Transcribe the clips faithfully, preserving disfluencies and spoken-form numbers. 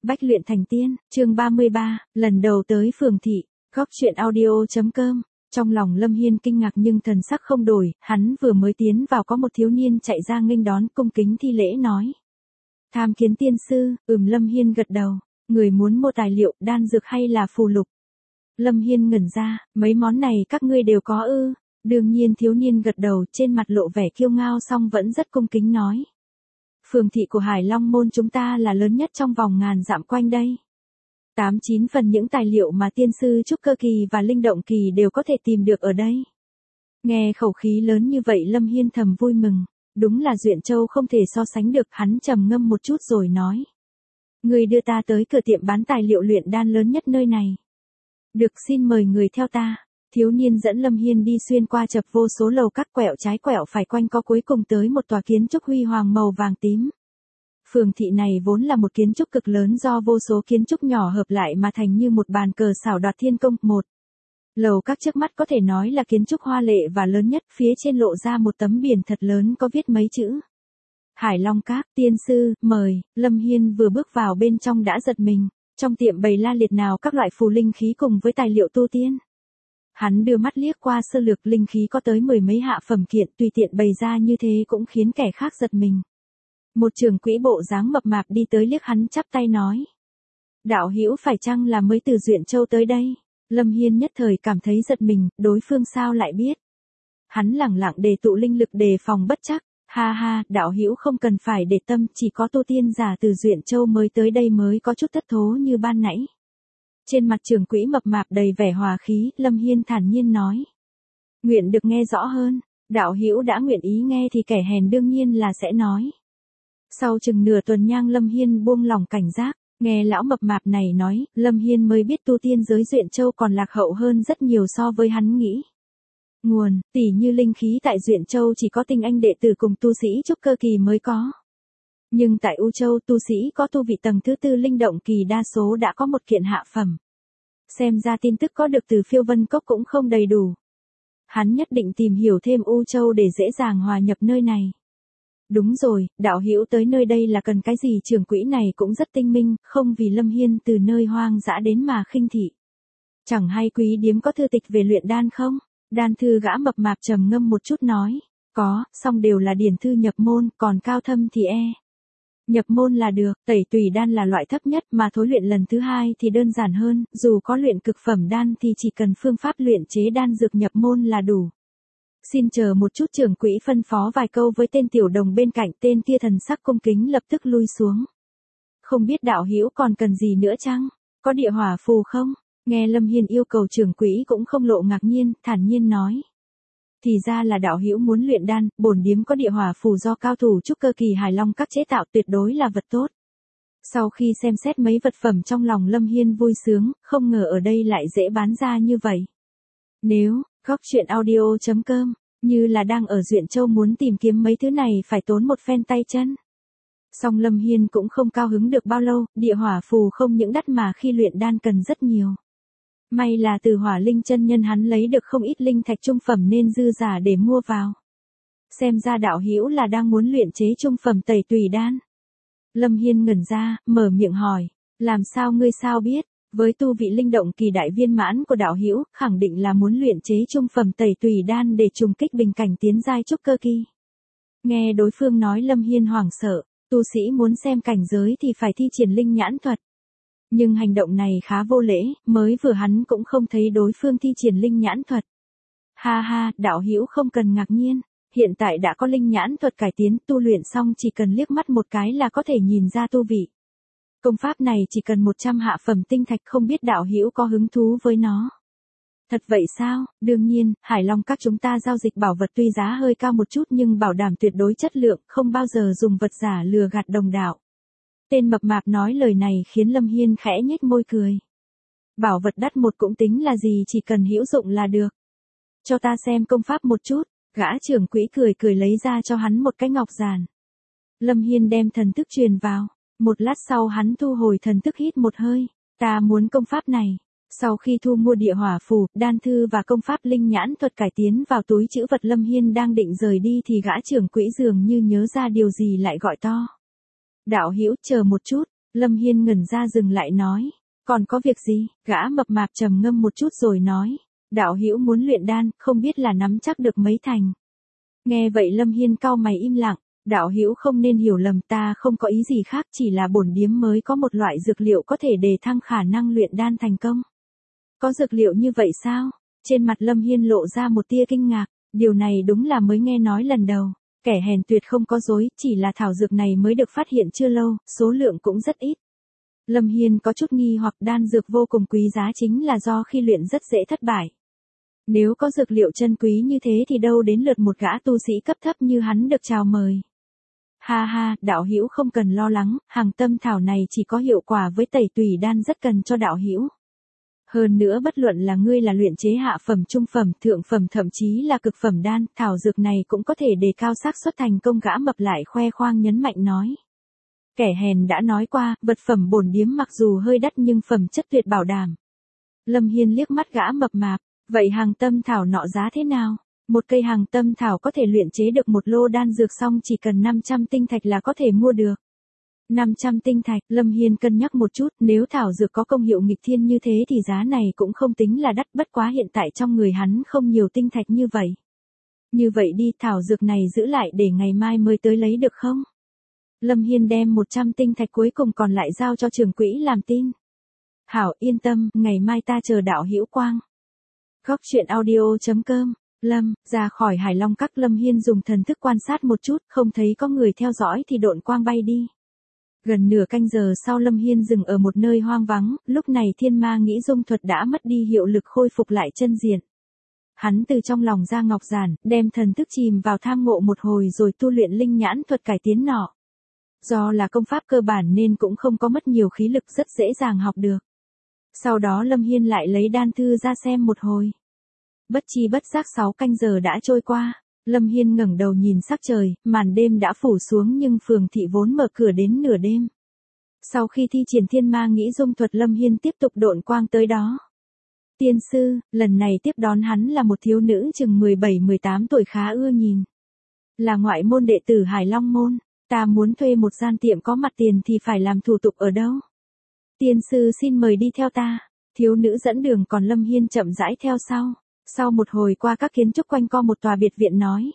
Bách luyện thành tiên, chương ba mươi ba, lần đầu tới phường thị, góc chuyện audio.com. Trong lòng Lâm Hiên kinh ngạc nhưng thần sắc không đổi, hắn vừa mới tiến vào có một thiếu niên chạy ra nghênh đón, cung kính thi lễ nói. Tham kiến tiên sư. Ừm. Lâm Hiên gật đầu. Người muốn mua tài liệu, đan dược hay là phù lục? Lâm Hiên ngẩn ra, mấy món này các ngươi đều có ư? Đương nhiên. Thiếu niên gật đầu, trên mặt lộ vẻ kiêu ngao song vẫn rất cung kính nói. Phường thị của Hải Long Môn chúng ta là lớn nhất trong vòng ngàn dặm quanh đây. Tám chín phần những tài liệu mà tiên sư trúc cơ kỳ và linh động kỳ đều có thể tìm được ở đây. Nghe khẩu khí lớn như vậy Lâm Hiên thầm vui mừng. Đúng là Duyện Châu không thể so sánh được. Hắn trầm ngâm một chút rồi nói. Người đưa ta tới cửa tiệm bán tài liệu luyện đan lớn nhất nơi này. Được, xin mời người theo ta. Thiếu niên dẫn Lâm Hiên đi xuyên qua chập vô số lầu các quẹo trái quẹo phải quanh co cuối cùng tới một tòa kiến trúc huy hoàng màu vàng tím. Phường thị này vốn là một kiến trúc cực lớn do vô số kiến trúc nhỏ hợp lại mà thành như một bàn cờ xảo đoạt thiên công. Một lầu các trước mắt có thể nói là kiến trúc hoa lệ và lớn nhất, phía trên lộ ra một tấm biển thật lớn có viết mấy chữ. Hải Long Các. Tiên sư, mời. Lâm Hiên vừa bước vào bên trong đã giật mình. Trong tiệm bày la liệt nào các loại phù linh khí cùng với tài liệu tu tiên. Hắn đưa mắt liếc qua sơ lược, linh khí có tới mười mấy hạ phẩm kiện, tùy tiện bày ra như thế cũng khiến kẻ khác giật mình. Một trưởng quỹ bộ dáng mập mạp đi tới liếc hắn chắp tay nói. Đạo hữu phải chăng là mới từ Duyện Châu tới đây? Lâm Hiên nhất thời cảm thấy giật mình, đối phương sao lại biết? Hắn lẳng lặng đề tụ linh lực đề phòng bất chắc. Ha ha, đạo hữu không cần phải để tâm, chỉ có tu tiên giả từ Duyện Châu mới tới đây mới có chút thất thố như ban nãy. Trên mặt trưởng quỹ mập mạp đầy vẻ hòa khí, Lâm Hiên thản nhiên nói. Nguyện được nghe rõ hơn, đạo hữu đã nguyện ý nghe thì kẻ hèn đương nhiên là sẽ nói. Sau chừng nửa tuần nhang Lâm Hiên buông lỏng cảnh giác, nghe lão mập mạp này nói, Lâm Hiên mới biết tu tiên giới Duyện Châu còn lạc hậu hơn rất nhiều so với hắn nghĩ. Nguồn, tỉ như linh khí tại Duyện Châu chỉ có tinh anh đệ tử cùng tu sĩ trúc cơ kỳ mới có. Nhưng tại U Châu tu sĩ có tu vị tầng thứ tư linh động kỳ đa số đã có một kiện hạ phẩm. Xem ra tin tức có được từ Phiêu Vân Cốc cũng không đầy đủ. Hắn nhất định tìm hiểu thêm U Châu để dễ dàng hòa nhập nơi này. Đúng rồi, đạo hữu tới nơi đây là cần cái gì? Trưởng quỹ này cũng rất tinh minh, không vì Lâm Hiên từ nơi hoang dã đến mà khinh thị. Chẳng hay quý điếm có thư tịch về luyện đan không? Đan thư gã mập mạp trầm ngâm một chút nói. Có, song đều là điển thư nhập môn, còn cao thâm thì e. Nhập môn là được, tẩy tùy đan là loại thấp nhất mà thối luyện lần thứ hai thì đơn giản hơn, dù có luyện cực phẩm đan thì chỉ cần phương pháp luyện chế đan dược nhập môn là đủ. Xin chờ một chút. Trưởng quỹ phân phó vài câu với tên tiểu đồng bên cạnh, tên kia thần sắc cung kính lập tức lui xuống. Không biết đạo hữu còn cần gì nữa chăng? Có địa hỏa phù không? Nghe Lâm Hiên yêu cầu trưởng quỹ cũng không lộ ngạc nhiên, thản nhiên nói. Thì ra là đạo hữu muốn luyện đan, bổn điếm có địa hỏa phù do cao thủ trúc cơ kỳ Hải Long Các chế tạo, tuyệt đối là vật tốt. Sau khi xem xét mấy vật phẩm trong lòng Lâm Hiên vui sướng, không ngờ ở đây lại dễ bán ra như vậy. Nếu, góc chuyện audio.com, như là đang ở Duyện Châu muốn tìm kiếm mấy thứ này phải tốn một phen tay chân. Song Lâm Hiên cũng không cao hứng được bao lâu, địa hỏa phù không những đắt mà khi luyện đan cần rất nhiều. May là từ Hỏa Linh chân nhân hắn lấy được không ít linh thạch trung phẩm nên dư giả để mua vào. Xem ra đạo hữu là đang muốn luyện chế trung phẩm tẩy tùy đan. Lâm Hiên ngẩn ra, mở miệng hỏi, làm sao ngươi sao biết? Với tu vị linh động kỳ đại viên mãn của đạo hữu, khẳng định là muốn luyện chế trung phẩm tẩy tùy đan để trùng kích bình cảnh tiến giai trúc cơ kỳ. Nghe đối phương nói Lâm Hiên hoảng sợ, tu sĩ muốn xem cảnh giới thì phải thi triển linh nhãn thuật. Nhưng hành động này khá vô lễ, mới vừa hắn cũng không thấy đối phương thi triển linh nhãn thuật. Ha ha, đạo hữu không cần ngạc nhiên, hiện tại đã có linh nhãn thuật cải tiến, tu luyện xong chỉ cần liếc mắt một cái là có thể nhìn ra tu vị. Công pháp này chỉ cần một trăm hạ phẩm tinh thạch, không biết đạo hữu có hứng thú với nó. Thật vậy sao? Đương nhiên, Hải Long Các chúng ta giao dịch bảo vật tuy giá hơi cao một chút nhưng bảo đảm tuyệt đối chất lượng, không bao giờ dùng vật giả lừa gạt đồng đạo. Tên mập mạp nói lời này khiến Lâm Hiên khẽ nhếch môi cười. Bảo vật đắt một cũng tính là gì, chỉ cần hữu dụng là được. Cho ta xem công pháp một chút. Gã trưởng quỹ cười cười lấy ra cho hắn một cái ngọc giản. Lâm Hiên đem thần thức truyền vào. Một lát sau hắn thu hồi thần thức, hít một hơi. Ta muốn công pháp này. Sau khi thu mua địa hỏa phù, đan thư và công pháp linh nhãn thuật cải tiến vào túi trữ vật, Lâm Hiên đang định rời đi thì gã trưởng quỹ dường như nhớ ra điều gì lại gọi to. Đạo hữu chờ một chút. Lâm Hiên ngẩn ra dừng lại nói. Còn có việc gì? Gã mập mạp trầm ngâm một chút rồi nói. Đạo hữu muốn luyện đan, không biết là nắm chắc được mấy thành. Nghe vậy Lâm Hiên cau mày im lặng. Đạo hữu không nên hiểu lầm, ta không có ý gì khác, chỉ là bổn điếm mới có một loại dược liệu có thể đề thăng khả năng luyện đan thành công. Có dược liệu như vậy sao? Trên mặt Lâm Hiên lộ ra một tia kinh ngạc, điều này đúng là mới nghe nói lần đầu. Kẻ hèn tuyệt không có dối, chỉ là thảo dược này mới được phát hiện chưa lâu, số lượng cũng rất ít. Lâm Hiên có chút nghi hoặc, đan dược vô cùng quý giá chính là do khi luyện rất dễ thất bại. Nếu có dược liệu chân quý như thế thì đâu đến lượt một gã tu sĩ cấp thấp như hắn được chào mời. Ha ha, đạo hữu không cần lo lắng, hàng tâm thảo này chỉ có hiệu quả với tẩy tùy đan, rất cần cho đạo hữu. Hơn nữa bất luận là ngươi là luyện chế hạ phẩm, trung phẩm, thượng phẩm, thậm chí là cực phẩm đan, thảo dược này cũng có thể đề cao xác suất thành công. Gã mập lại khoe khoang nhấn mạnh nói. Kẻ hèn đã nói qua, vật phẩm bổn điếm mặc dù hơi đắt nhưng phẩm chất tuyệt bảo đảm. Lâm Hiên liếc mắt gã mập mạp, vậy hàng tâm thảo nọ giá thế nào? Một cây hàng tâm thảo có thể luyện chế được một lô đan dược, xong chỉ cần năm trăm tinh thạch là có thể mua được. năm trăm tinh thạch, Lâm Hiên cân nhắc một chút, nếu thảo dược có công hiệu nghịch thiên như thế thì giá này cũng không tính là đắt, bất quá hiện tại trong người hắn không nhiều tinh thạch như vậy. Như vậy đi, thảo dược này giữ lại để ngày mai mới tới lấy được không? Lâm Hiên đem một trăm tinh thạch cuối cùng còn lại giao cho trưởng quỹ làm tin. Hảo, yên tâm, ngày mai ta chờ đạo hữu quang. Góc truyện audio chấm com. Lâm, ra khỏi Hải Long Các, Lâm Hiên dùng thần thức quan sát một chút, không thấy có người theo dõi thì độn quang bay đi. Gần nửa canh giờ sau Lâm Hiên dừng ở một nơi hoang vắng, lúc này thiên ma nghĩ dung thuật đã mất đi hiệu lực, khôi phục lại chân diện. Hắn từ trong lòng ra ngọc giản, đem thần thức chìm vào tham ngộ một hồi rồi tu luyện linh nhãn thuật cải tiến nọ. Do là công pháp cơ bản nên cũng không có mất nhiều khí lực, rất dễ dàng học được. Sau đó Lâm Hiên lại lấy đan thư ra xem một hồi. Bất chi bất giác sáu canh giờ đã trôi qua. Lâm Hiên ngẩng đầu nhìn sắc trời, màn đêm đã phủ xuống nhưng phường thị vốn mở cửa đến nửa đêm. Sau khi thi triển thiên ma nghĩ dung thuật, Lâm Hiên tiếp tục độn quang tới đó. Tiên sư, lần này tiếp đón hắn là một thiếu nữ chừng mười bảy mười tám tuổi khá ưa nhìn. Là ngoại môn đệ tử Hải Long Môn, ta muốn thuê một gian tiệm có mặt tiền thì phải làm thủ tục ở đâu? Tiên sư xin mời đi theo ta. Thiếu nữ dẫn đường, còn Lâm Hiên chậm rãi theo sau. Sau một hồi qua các kiến trúc quanh co một tòa biệt viện nói.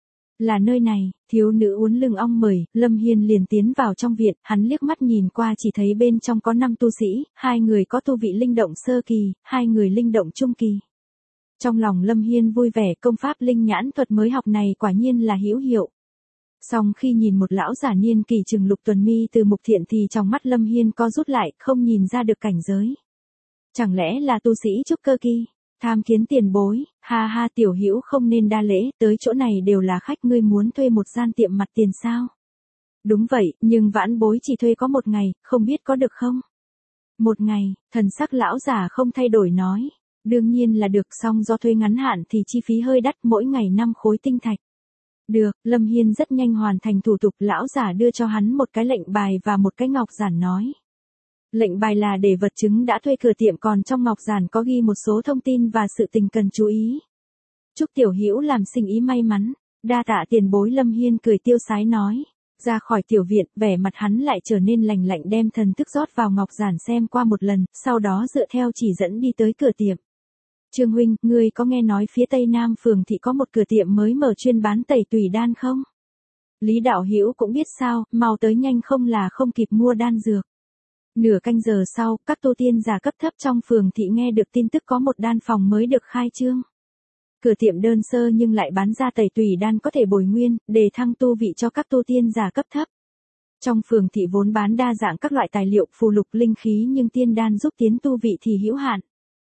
Là nơi này, thiếu nữ uốn lưng ong mời, Lâm Hiên liền tiến vào trong viện, hắn liếc mắt nhìn qua chỉ thấy bên trong có năm tu sĩ, hai người có tu vị linh động sơ kỳ, hai người linh động trung kỳ. Trong lòng Lâm Hiên vui vẻ, công pháp linh nhãn thuật mới học này quả nhiên là hữu hiệu. Song khi nhìn một lão giả niên kỳ chừng lục tuần mi từ Mục Thiện thì trong mắt Lâm Hiên co rút lại, không nhìn ra được cảnh giới. Chẳng lẽ là tu sĩ trúc cơ kỳ? Tham kiến tiền bối, ha ha, tiểu hữu không nên đa lễ, tới chỗ này đều là khách, ngươi muốn thuê một gian tiệm mặt tiền sao? Đúng vậy, nhưng vãn bối chỉ thuê có một ngày, không biết có được không? Một ngày, thần sắc lão giả không thay đổi nói. Đương nhiên là được, song do thuê ngắn hạn thì chi phí hơi đắt, mỗi ngày năm khối tinh thạch. Được, Lâm Hiên rất nhanh hoàn thành thủ tục, lão giả đưa cho hắn một cái lệnh bài và một cái ngọc giản nói. Lệnh bài là để vật chứng đã thuê cửa tiệm, còn trong ngọc giản có ghi một số thông tin và sự tình cần chú ý. Chúc tiểu hữu làm sinh ý may mắn, đa tạ tiền bối. Lâm Hiên cười tiêu sái nói. Ra khỏi tiểu viện, vẻ mặt hắn lại trở nên lành lạnh, đem thần thức rót vào ngọc giản xem qua một lần, sau đó dựa theo chỉ dẫn đi tới cửa tiệm. Trương huynh, ngươi có nghe nói phía tây nam phường thị có một cửa tiệm mới mở chuyên bán tẩy tùy đan không? Lý đạo hữu cũng biết sao, mau tới nhanh không là không kịp mua đan dược. Nửa canh giờ sau, các tu tiên giả cấp thấp trong phường thị nghe được tin tức có một đan phòng mới được khai trương. Cửa tiệm đơn sơ nhưng lại bán ra tẩy tùy đan có thể bồi nguyên, đề thăng tu vị cho các tu tiên giả cấp thấp. Trong phường thị vốn bán đa dạng các loại tài liệu phù lục linh khí, nhưng tiên đan giúp tiến tu vị thì hữu hạn.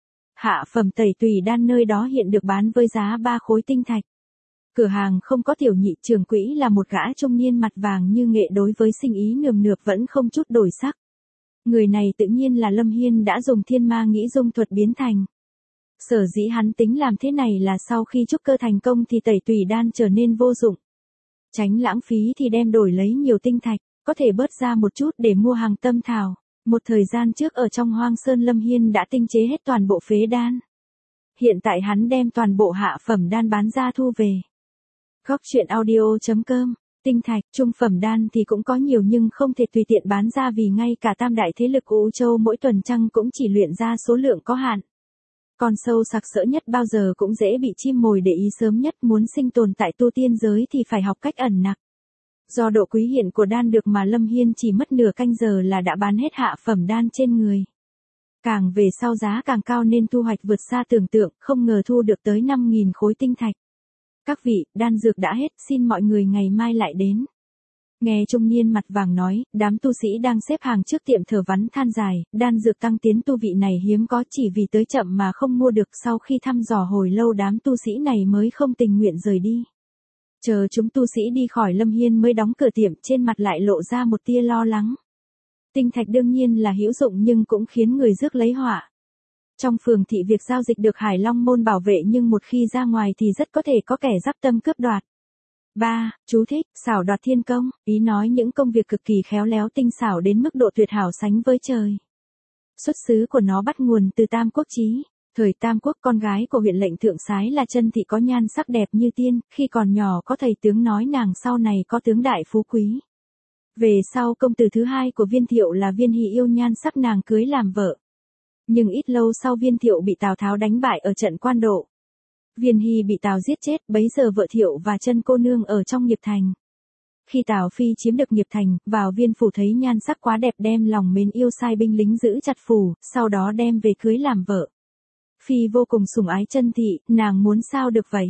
Hạ phẩm tẩy tùy đan nơi đó hiện được bán với giá ba khối tinh thạch. Cửa hàng không có tiểu nhị, trưởng quỹ là một gã trung niên mặt vàng như nghệ, đối với sinh ý nườm nượp vẫn không chút đổi sắc. Người này tự nhiên là Lâm Hiên đã dùng thiên ma nghĩ dung thuật biến thành. Sở dĩ hắn tính làm thế này là sau khi trúc cơ thành công thì tẩy tùy đan trở nên vô dụng. Tránh lãng phí thì đem đổi lấy nhiều tinh thạch, có thể bớt ra một chút để mua hàng tâm thảo. Một thời gian trước ở trong Hoang Sơn Lâm Hiên đã tinh chế hết toàn bộ phế đan. Hiện tại hắn đem toàn bộ hạ phẩm đan bán ra thu về. Góc truyện audio chấm com Tinh thạch, trung phẩm đan thì cũng có nhiều nhưng không thể tùy tiện bán ra vì ngay cả tam đại thế lực U Châu mỗi tuần trăng cũng chỉ luyện ra số lượng có hạn. Con sâu sặc sỡ nhất bao giờ cũng dễ bị chim mồi để ý sớm nhất, muốn sinh tồn tại tu tiên giới thì phải học cách ẩn nặc. Do độ quý hiển của đan được mà Lâm Hiên chỉ mất nửa canh giờ là đã bán hết hạ phẩm đan trên người. Càng về sau giá càng cao nên thu hoạch vượt xa tưởng tượng, không ngờ thu được tới năm nghìn khối tinh thạch. Các vị, đan dược đã hết, xin mọi người ngày mai lại đến. Nghe trung niên mặt vàng nói, đám tu sĩ đang xếp hàng trước tiệm thở vắn than dài, đan dược tăng tiến tu vị này hiếm có, chỉ vì tới chậm mà không mua được. Sau khi thăm dò hồi lâu đám tu sĩ này mới không tình nguyện rời đi. Chờ chúng tu sĩ đi khỏi Lâm Hiên mới đóng cửa tiệm, trên mặt lại lộ ra một tia lo lắng. Tinh thạch đương nhiên là hữu dụng nhưng cũng khiến người rước lấy họa. Trong phường thị việc giao dịch được Hải Long môn bảo vệ nhưng một khi ra ngoài thì rất có thể có kẻ dắp tâm cướp đoạt. ba. Chú thích, xảo đoạt thiên công, ý nói những công việc cực kỳ khéo léo tinh xảo đến mức độ tuyệt hảo sánh với trời. Xuất xứ của nó bắt nguồn từ Tam Quốc Chí. Thời Tam Quốc, con gái của huyện lệnh thượng sái là Chân Thị có nhan sắc đẹp như tiên, khi còn nhỏ có thầy tướng nói nàng sau này có tướng đại phú quý. Về sau công tử thứ hai của Viên Thiệu là Viên Hy yêu nhan sắc nàng cưới làm vợ. Nhưng ít lâu sau Viên Thiệu bị Tào Tháo đánh bại ở trận Quan Độ. Viên Hy bị Tào giết chết, bấy giờ vợ Thiệu và Chân cô nương ở trong Nghiệp Thành. Khi Tào Phi chiếm được Nghiệp Thành, vào Viên phủ thấy nhan sắc quá đẹp đem lòng mến yêu sai binh lính giữ chặt phủ, sau đó đem về cưới làm vợ. Phi vô cùng sủng ái Chân Thị, nàng muốn sao được vậy.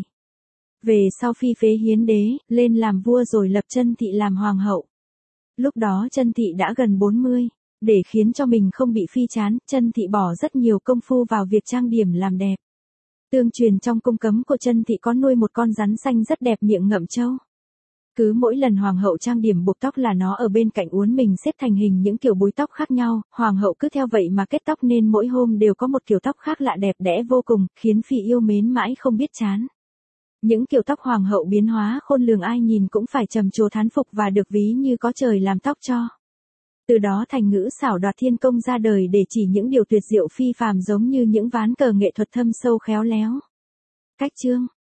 Về sau Phi phế Hiến đế, lên làm vua rồi lập Chân Thị làm hoàng hậu. Lúc đó Chân Thị đã gần bốn mươi, để khiến cho mình không bị Phi chán, Chân Thị bỏ rất nhiều công phu vào việc trang điểm làm đẹp. Tương truyền trong cung cấm của Chân Thị có nuôi một con rắn xanh rất đẹp miệng ngậm trâu. Cứ mỗi lần hoàng hậu trang điểm buộc tóc là nó ở bên cạnh uốn mình xếp thành hình những kiểu búi tóc khác nhau, hoàng hậu cứ theo vậy mà kết tóc nên mỗi hôm đều có một kiểu tóc khác lạ đẹp đẽ vô cùng, khiến Phi yêu mến mãi không biết chán. Những kiểu tóc hoàng hậu biến hóa khôn lường ai nhìn cũng phải trầm trồ thán phục và được ví như có trời làm tóc cho. Từ đó thành ngữ xảo đoạt thiên công ra đời để chỉ những điều tuyệt diệu phi phàm giống như những ván cờ nghệ thuật thâm sâu khéo léo. Cách chương